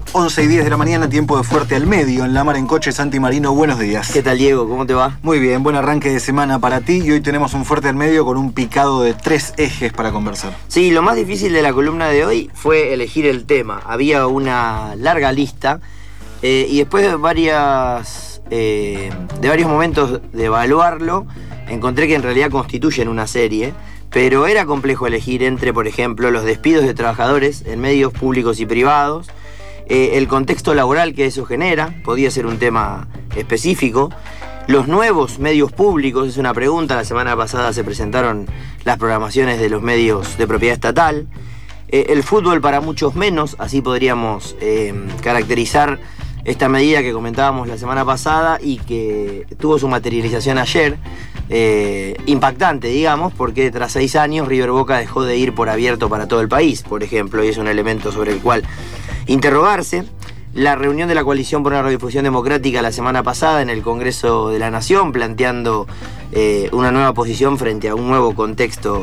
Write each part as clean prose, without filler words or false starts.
11:10 de la mañana, tiempo de Fuerte al Medio, en La Mar en Coche. Santi Marino, buenos días. ¿Qué tal, Diego? ¿Cómo te va? Muy bien, buen arranque de semana para ti y hoy tenemos un Fuerte al Medio con un picado de 3 ejes para conversar. Sí, lo más difícil de la columna de hoy fue elegir el tema. Había una larga lista y después de varios momentos de evaluarlo, encontré que en realidad constituyen una serie, pero era complejo elegir entre, por ejemplo, los despidos de trabajadores en medios públicos y privados, el contexto laboral que eso genera, podía ser un tema específico. Los nuevos medios públicos, es una pregunta, la semana pasada se presentaron las programaciones de los medios de propiedad estatal. El fútbol para muchos menos, así podríamos caracterizar esta medida que comentábamos la semana pasada y que tuvo su materialización ayer, impactante, digamos, porque tras 6 años River Boca dejó de ir por abierto para todo el país, por ejemplo, y es un elemento sobre el cual interrogarse. La reunión de la Coalición por una Redifusión Democrática la semana pasada en el Congreso de la Nación, planteando una nueva posición frente a un nuevo contexto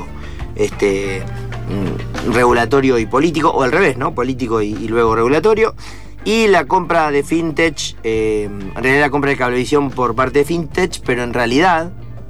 regulatorio y político, o al revés, ¿no? Político y luego regulatorio. Y la compra de Fintech, en realidad la compra de Cablevisión por parte de Fintech, pero en realidad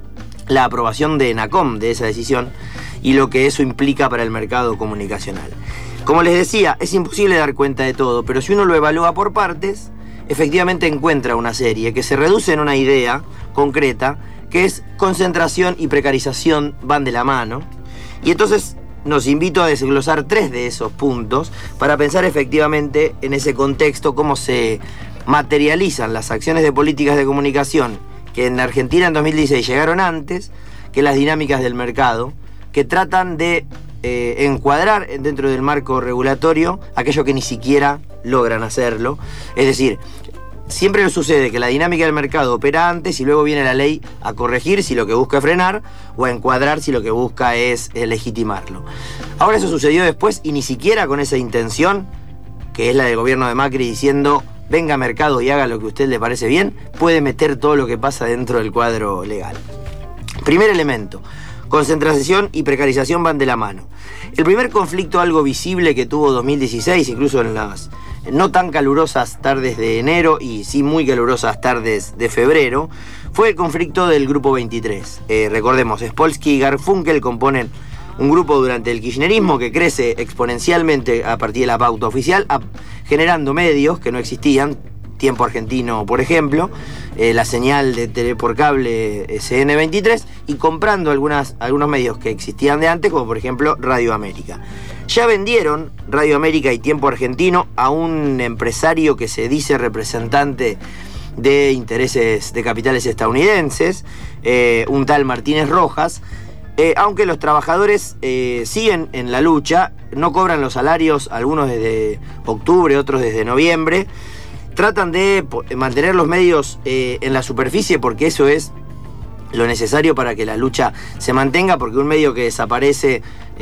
la aprobación de ENACOM de esa decisión y lo que eso implica para el mercado comunicacional. Como les decía, es imposible dar cuenta de todo, pero si uno lo evalúa por partes, efectivamente encuentra una serie que se reduce en una idea concreta, que es concentración y precarización van de la mano. Y entonces nos invito a desglosar 3 de esos puntos para pensar efectivamente en ese contexto cómo se materializan las acciones de políticas de comunicación que en Argentina en 2016 llegaron antes que las dinámicas del mercado, que tratan de encuadrar dentro del marco regulatorio aquello que ni siquiera logran hacerlo. Es decir, siempre nos sucede que la dinámica del mercado opera antes y luego viene la ley a corregir si lo que busca es frenar o a encuadrar si lo que busca es legitimarlo. Ahora eso sucedió después y ni siquiera con esa intención, que es la del gobierno de Macri diciendo venga mercado y haga lo que a usted le parece bien, puede meter todo lo que pasa dentro del cuadro legal. Primer elemento, concentración y precarización van de la mano. El primer conflicto algo visible que tuvo 2016, incluso en las no tan calurosas tardes de enero y sí muy calurosas tardes de febrero, fue el conflicto del Grupo 23. Recordemos, Spolsky y Garfunkel componen un grupo durante el kirchnerismo que crece exponencialmente a partir de la pauta oficial, generando medios que no existían, Tiempo Argentino, por ejemplo, la señal de tele por cable CN23, y comprando algunos medios que existían de antes, como por ejemplo Radio América. Ya vendieron Radio América y Tiempo Argentino a un empresario que se dice representante de intereses de capitales estadounidenses, un tal Martínez Rojas, aunque los trabajadores siguen en la lucha, no cobran los salarios, algunos desde octubre, otros desde noviembre. Tratan de mantener los medios en la superficie porque eso es lo necesario para que la lucha se mantenga, porque un medio que desaparece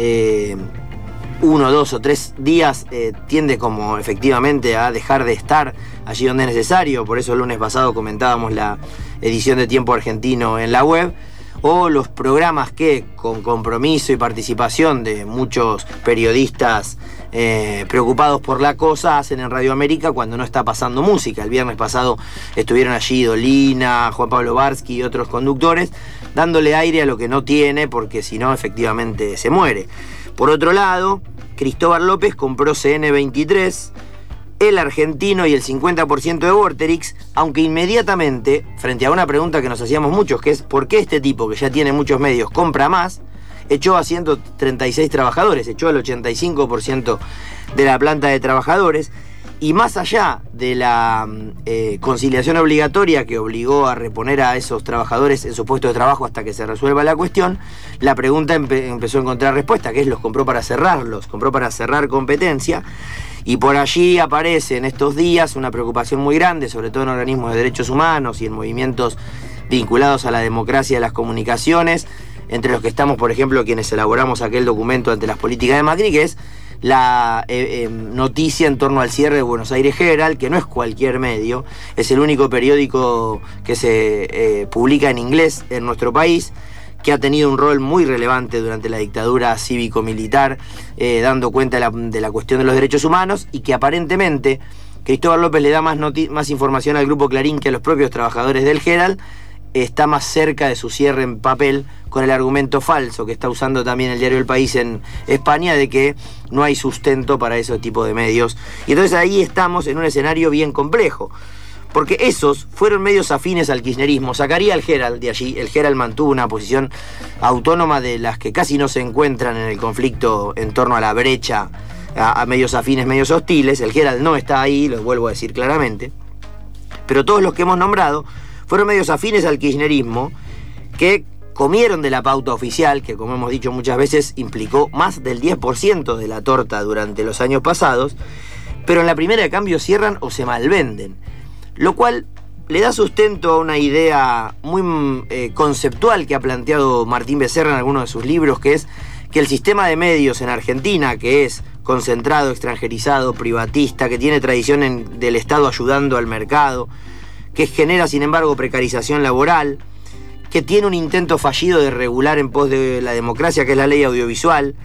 1, 2 o 3 días tiende como efectivamente a dejar de estar allí donde es necesario. Por eso el lunes pasado comentábamos la edición de Tiempo Argentino en la web, o los programas que con compromiso y participación de muchos periodistas preocupados por la cosa hacen en Radio América cuando no está pasando música. El viernes pasado estuvieron allí Dolina, Juan Pablo Barsky y otros conductores dándole aire a lo que no tiene, porque si no efectivamente se muere. Por otro lado, Cristóbal López compró CN23, El Argentino y el 50% de Vorterix, aunque inmediatamente, frente a una pregunta que nos hacíamos muchos, que es ¿por qué este tipo que ya tiene muchos medios compra más?, echó a 136 trabajadores, echó al 85% de la planta de trabajadores, y más allá de la conciliación obligatoria que obligó a reponer a esos trabajadores en su puesto de trabajo hasta que se resuelva la cuestión, la pregunta empezó a encontrar respuesta, que es: los compró para cerrarlos, compró para cerrar competencia. Y por allí aparece en estos días una preocupación muy grande, sobre todo en organismos de derechos humanos y en movimientos vinculados a la democracia de las comunicaciones, entre los que estamos, por ejemplo, quienes elaboramos aquel documento ante las políticas de Macri, que es la noticia en torno al cierre de Buenos Aires Herald, que no es cualquier medio, es el único periódico que se publica en inglés en nuestro país, que ha tenido un rol muy relevante durante la dictadura cívico-militar, dando cuenta de la cuestión de los derechos humanos, y que aparentemente Cristóbal López le da más información al Grupo Clarín que a los propios trabajadores del Herald, está más cerca de su cierre en papel, con el argumento falso que está usando también el diario El País en España de que no hay sustento para ese tipo de medios. Y entonces ahí estamos en un escenario bien complejo, porque esos fueron medios afines al kirchnerismo. Sacaría el Herald de allí. El Herald mantuvo una posición autónoma de las que casi no se encuentran en el conflicto en torno a la brecha a medios afines, medios hostiles. El Herald no está ahí, lo vuelvo a decir claramente. Pero todos los que hemos nombrado fueron medios afines al kirchnerismo que comieron de la pauta oficial, que como hemos dicho muchas veces implicó más del 10% de la torta durante los años pasados, pero en la primera de cambio cierran o se malvenden, lo cual le da sustento a una idea muy conceptual que ha planteado Martín Becerra en algunos de sus libros, que es que el sistema de medios en Argentina, que es concentrado, extranjerizado, privatista, que tiene tradición del Estado ayudando al mercado, que genera sin embargo precarización laboral, que tiene un intento fallido de regular en pos de la democracia, que es la ley audiovisual,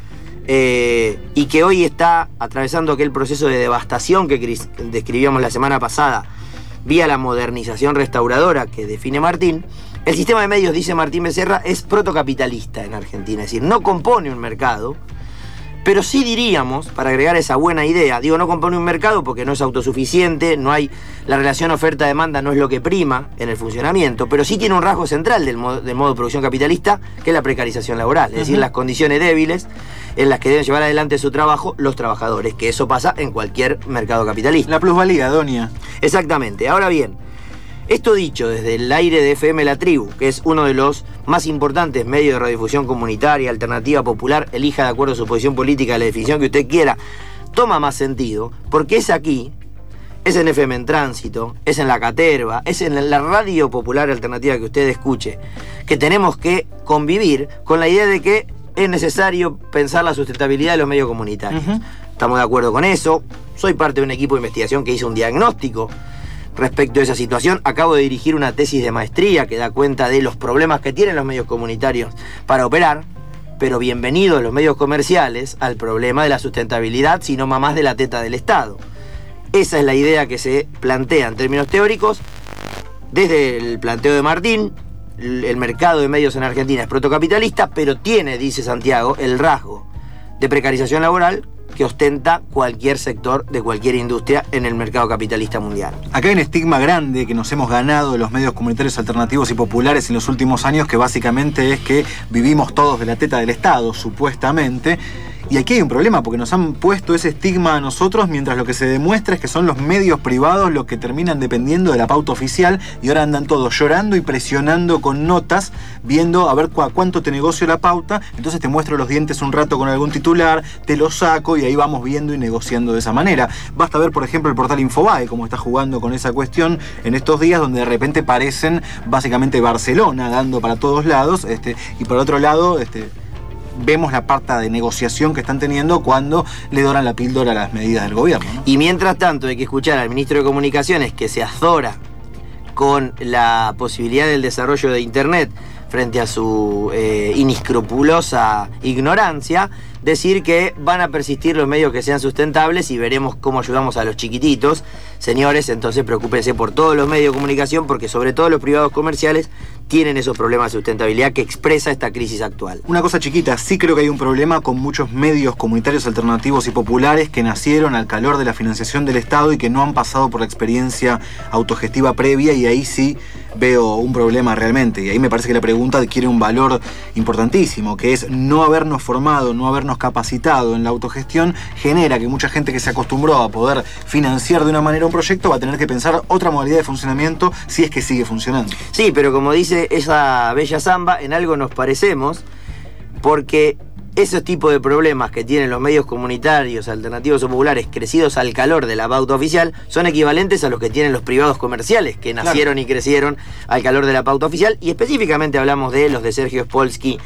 y que hoy está atravesando aquel proceso de devastación que describíamos la semana pasada, vía la modernización restauradora que define Martín. El sistema de medios, dice Martín Becerra, es protocapitalista en Argentina, es decir, no compone un mercado, pero sí diríamos, para agregar esa buena idea, no compone un mercado porque no es autosuficiente, no hay, la relación oferta-demanda no es lo que prima en el funcionamiento, pero sí tiene un rasgo central del modo de producción capitalista, que es la precarización laboral, es decir, las condiciones débiles en las que deben llevar adelante su trabajo los trabajadores, que eso pasa en cualquier mercado capitalista. La plusvalía, Donia. Exactamente. Ahora bien, esto dicho desde el aire de FM La Tribu, que es uno de los más importantes medios de radiodifusión comunitaria, alternativa, popular, elija de acuerdo a su posición política la definición que usted quiera, toma más sentido, porque es aquí, es en FM en Tránsito, es en La Caterva, es en la radio popular alternativa que usted escuche, que tenemos que convivir con la idea de que es necesario pensar la sustentabilidad de los medios comunitarios. Estamos de acuerdo con eso. Soy parte de un equipo de investigación que hizo un diagnóstico respecto a esa situación. Acabo de dirigir una tesis de maestría que da cuenta de los problemas que tienen los medios comunitarios para operar, pero bienvenidos los medios comerciales al problema de la sustentabilidad, sino mamás de la teta del Estado. Esa es la idea que se plantea en términos teóricos. Desde el planteo de Martín, el mercado de medios en Argentina es protocapitalista, pero tiene, dice Santiago, el rasgo de precarización laboral que ostenta cualquier sector de cualquier industria en el mercado capitalista mundial. Acá hay un estigma grande que nos hemos ganado de los medios comunitarios alternativos y populares en los últimos años, que básicamente es que vivimos todos de la teta del Estado, supuestamente. Y aquí hay un problema, porque nos han puesto ese estigma a nosotros, mientras lo que se demuestra es que son los medios privados los que terminan dependiendo de la pauta oficial, y ahora andan todos llorando y presionando con notas, viendo a ver cuánto te negocio la pauta, entonces te muestro los dientes un rato con algún titular, te lo saco y ahí vamos viendo y negociando de esa manera. Basta ver, por ejemplo, el portal Infobae, cómo está jugando con esa cuestión en estos días, donde de repente parecen básicamente Barcelona, dando para todos lados, y por otro lado, vemos la parte de negociación que están teniendo cuando le doran la píldora a las medidas del gobierno, ¿no? Y mientras tanto hay que escuchar al ministro de Comunicaciones, que se azora con la posibilidad del desarrollo de Internet frente a su inescrupulosa ignorancia, decir que van a persistir los medios que sean sustentables y veremos cómo ayudamos a los chiquititos. Señores, entonces preocúpense por todos los medios de comunicación, porque sobre todo los privados comerciales tienen esos problemas de sustentabilidad que expresa esta crisis actual. Una cosa chiquita, sí creo que hay un problema con muchos medios comunitarios alternativos y populares que nacieron al calor de la financiación del Estado y que no han pasado por la experiencia autogestiva previa, y ahí sí veo un problema realmente. Y ahí me parece que la pregunta adquiere un valor importantísimo, que es no habernos formado, no habernos capacitado en la autogestión, genera que mucha gente que se acostumbró a poder financiar de una manera un proyecto va a tener que pensar otra modalidad de funcionamiento si es que sigue funcionando. Sí, pero como dice esa bella samba, en algo nos parecemos, porque esos tipos de problemas que tienen los medios comunitarios, alternativos o populares, crecidos al calor de la pauta oficial, son equivalentes a los que tienen los privados comerciales, que nacieron y crecieron al calor de la pauta oficial, y específicamente hablamos de los de Sergio Spolsky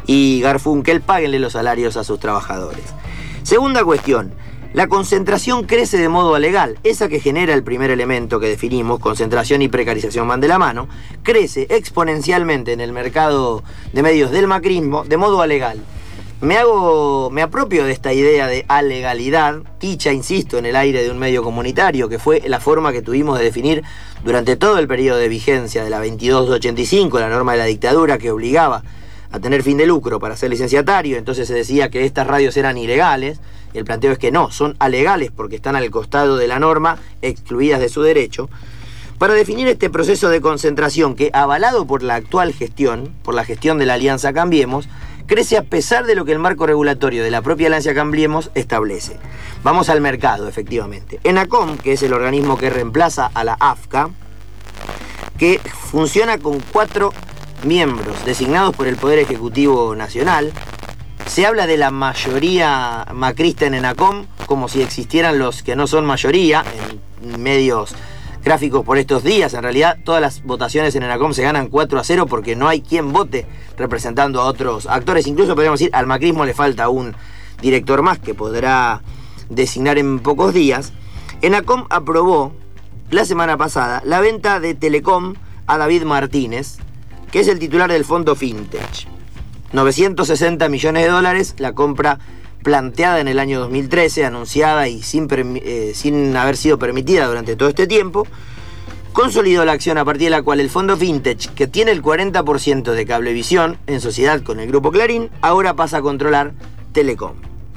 y Garfunkel. Páguenle los salarios a sus trabajadores. Segunda cuestión, la concentración crece de modo alegal, esa que genera el primer elemento que definimos, concentración y precarización van de la mano, crece exponencialmente en el mercado de medios del macrismo de modo alegal. Me apropio de esta idea de alegalidad, dicha, insisto, en el aire de un medio comunitario, que fue la forma que tuvimos de definir durante todo el periodo de vigencia de la 2285, la norma de la dictadura que obligaba a tener fin de lucro para ser licenciatario. Entonces se decía que estas radios eran ilegales, y el planteo es que no, son alegales porque están al costado de la norma, excluidas de su derecho, para definir este proceso de concentración que, avalado por la actual gestión, por la gestión de la Alianza Cambiemos, crece a pesar de lo que el marco regulatorio de la propia Alianza Cambiemos establece. Vamos al mercado, efectivamente. ENACOM, que es el organismo que reemplaza a la AFCA, que funciona con 4 miembros designados por el Poder Ejecutivo Nacional. Se habla de la mayoría macrista en ENACOM como si existieran los que no son mayoría en medios gráficos por estos días. En realidad todas las votaciones en ENACOM se ganan 4-0 porque no hay quien vote representando a otros actores. Incluso podríamos decir, al macrismo le falta un director más que podrá designar en pocos días. ENACOM aprobó la semana pasada la venta de Telecom a David Martínez, que es el titular del fondo Fintech. 960 millones de dólares, la compra planteada en el año 2013, anunciada y sin haber sido permitida durante todo este tiempo, consolidó la acción a partir de la cual el fondo Fintech, que tiene el 40% de Cablevisión en sociedad con el grupo Clarín, ahora pasa a controlar Telecom.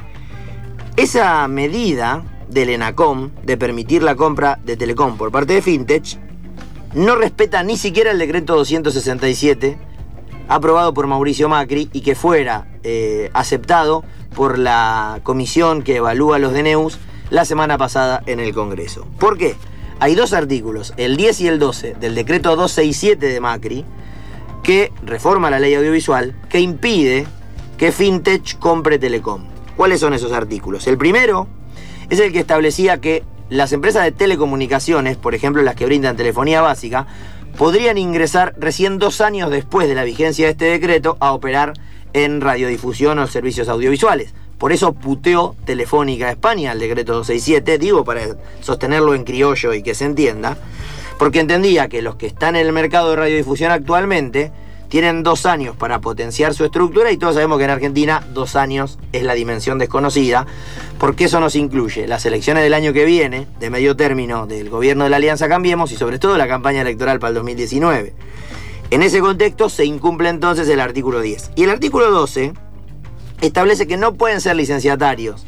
Esa medida del ENACOM de permitir la compra de Telecom por parte de Fintech no respeta ni siquiera el decreto 267 aprobado por Mauricio Macri y que fuera aceptado por la comisión que evalúa los DNUs la semana pasada en el Congreso. ¿Por qué? Hay 2 artículos, el 10 y el 12 del decreto 267 de Macri, que reforma la ley audiovisual, que impide que Fintech compre Telecom. ¿Cuáles son esos artículos? El primero es el que establecía que las empresas de telecomunicaciones, por ejemplo las que brindan telefonía básica, podrían ingresar recién 2 años después de la vigencia de este decreto a operar en radiodifusión o servicios audiovisuales. Por eso puteó Telefónica España el decreto 267, digo para sostenerlo en criollo y que se entienda, porque entendía que los que están en el mercado de radiodifusión actualmente tienen 2 años para potenciar su estructura y todos sabemos que en Argentina 2 años es la dimensión desconocida, porque eso nos incluye las elecciones del año que viene, de medio término del gobierno de la Alianza Cambiemos y sobre todo la campaña electoral para el 2019. En ese contexto se incumple entonces el artículo 10. Y el artículo 12 establece que no pueden ser licenciatarios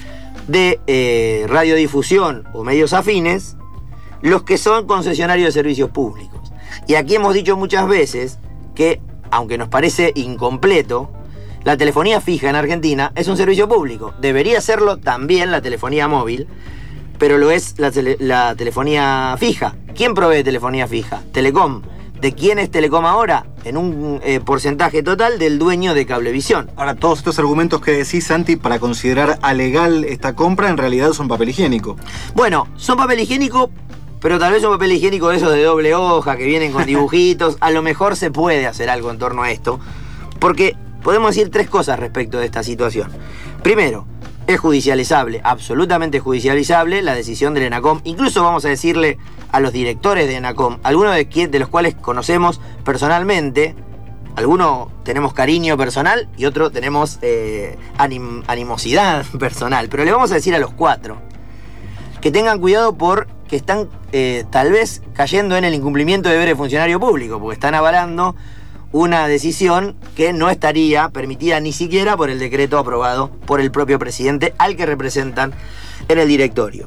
de radiodifusión o medios afines los que son concesionarios de servicios públicos. Y aquí hemos dicho muchas veces que, aunque nos parece incompleto, la telefonía fija en Argentina es un servicio público. Debería serlo también la telefonía móvil, pero lo es la telefonía fija. ¿Quién provee telefonía fija? Telecom. ¿De quién es Telecom ahora? En un porcentaje total del dueño de Cablevisión. Ahora, todos estos argumentos que decís, Santi, para considerar alegal esta compra, en realidad son papel higiénico. Bueno, son papel higiénico, pero tal vez un papel higiénico de esos de doble hoja que vienen con dibujitos. A lo mejor se puede hacer algo en torno a esto, porque podemos decir 3 cosas respecto de esta situación. Primero, es judicializable, absolutamente judicializable la decisión del ENACOM. Incluso vamos a decirle a los directores de ENACOM, algunos de los cuales conocemos personalmente, algunos tenemos cariño personal y otros tenemos animosidad personal, pero le vamos a decir a los 4 que tengan cuidado porque están tal vez cayendo en el incumplimiento de deberes de funcionario público, porque están avalando una decisión que no estaría permitida ni siquiera por el decreto aprobado por el propio presidente al que representan en el directorio.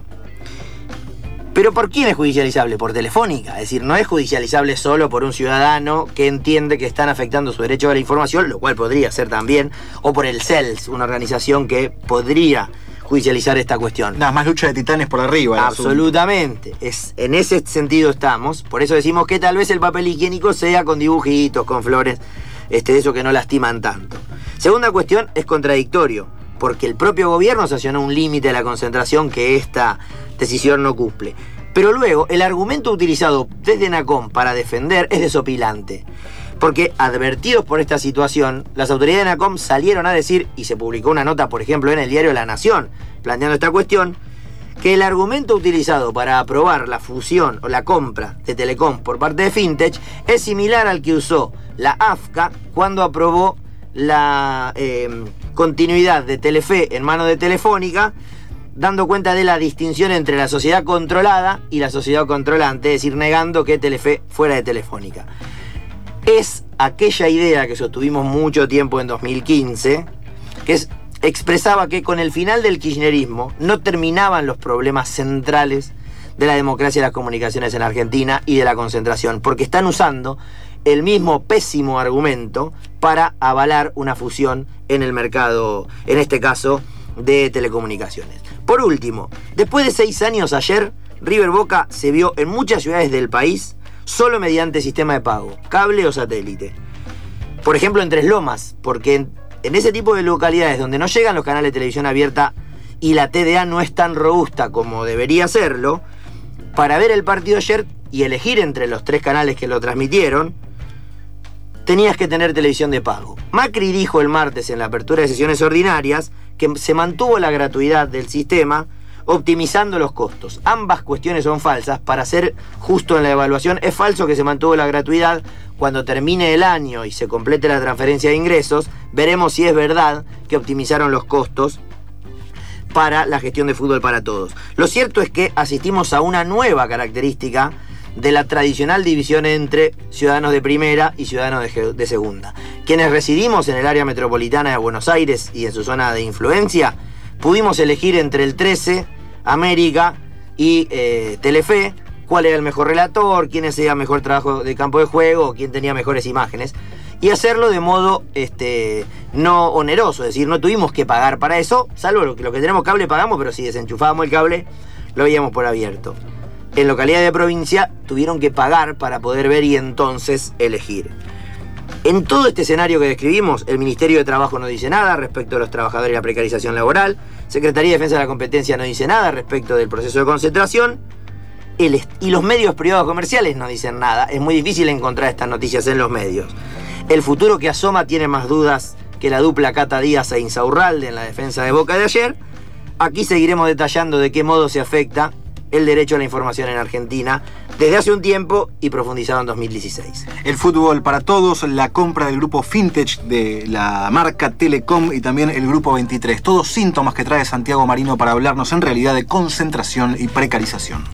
¿Pero por quién es judicializable? Por Telefónica. Es decir, no es judicializable solo por un ciudadano que entiende que están afectando su derecho a la información, lo cual podría ser también, o por el CELS, una organización que podría judicializar esta cuestión. Nada más lucha de titanes por arriba. Absolutamente. En ese sentido estamos. Por eso decimos que tal vez el papel higiénico sea con dibujitos, con flores, de eso que no lastiman tanto. Segunda cuestión, es contradictorio, porque el propio gobierno sancionó un límite a la concentración que esta decisión no cumple. Pero luego, el argumento utilizado desde ENACOM para defender es desopilante. Porque advertidos por esta situación, las autoridades de ENACOM salieron a decir, y se publicó una nota, por ejemplo, en el diario La Nación, planteando esta cuestión, que el argumento utilizado para aprobar la fusión o la compra de Telecom por parte de Fintech es similar al que usó la AFCA cuando aprobó la continuidad de Telefe en manos de Telefónica, dando cuenta de la distinción entre la sociedad controlada y la sociedad controlante, es decir, negando que Telefe fuera de Telefónica. Es aquella idea que sostuvimos mucho tiempo en 2015, que expresaba que con el final del kirchnerismo no terminaban los problemas centrales de la democracia y las comunicaciones en Argentina y de la concentración, porque están usando el mismo pésimo argumento para avalar una fusión en el mercado, en este caso, de telecomunicaciones. Por último, después de 6 años ayer, River Boca se vio en muchas ciudades del país solo mediante sistema de pago, cable o satélite. Por ejemplo, en Tres Lomas, porque en ese tipo de localidades donde no llegan los canales de televisión abierta y la TDA no es tan robusta como debería serlo, para ver el partido ayer y elegir entre los 3 canales que lo transmitieron, tenías que tener televisión de pago. Macri dijo el martes en la apertura de sesiones ordinarias que se mantuvo la gratuidad del sistema, optimizando los costos. Ambas cuestiones son falsas. Para ser justo en la evaluación, es falso que se mantuvo la gratuidad. Cuando termine el año y se complete la transferencia de ingresos, veremos si es verdad que optimizaron los costos para la gestión de fútbol para todos. Lo cierto es que asistimos a una nueva característica de la tradicional división entre ciudadanos de primera y ciudadanos de segunda. Quienes residimos en el área metropolitana de Buenos Aires y en su zona de influencia, pudimos elegir entre el 13, América y Telefe, cuál era el mejor relator, quién hacía mejor trabajo de campo de juego, quién tenía mejores imágenes, y hacerlo de modo no oneroso, es decir, no tuvimos que pagar para eso, salvo lo que tenemos cable pagamos, pero si desenchufábamos el cable, lo veíamos por abierto. En localidades de provincia tuvieron que pagar para poder ver y entonces elegir. En todo este escenario que describimos, el Ministerio de Trabajo no dice nada respecto a los trabajadores y la precarización laboral, Secretaría de Defensa de la Competencia no dice nada respecto del proceso de concentración, y los medios privados comerciales no dicen nada. Es muy difícil encontrar estas noticias en los medios. El futuro que asoma tiene más dudas que la dupla Cata Díaz e Insaurralde en la defensa de Boca de ayer. Aquí seguiremos detallando de qué modo se afecta el derecho a la información en Argentina desde hace un tiempo y profundizado en 2016. El fútbol para todos, la compra del grupo Fintech de la marca Telecom y también el grupo 23. Todos síntomas que trae Santiago Marino para hablarnos en realidad de concentración y precarización.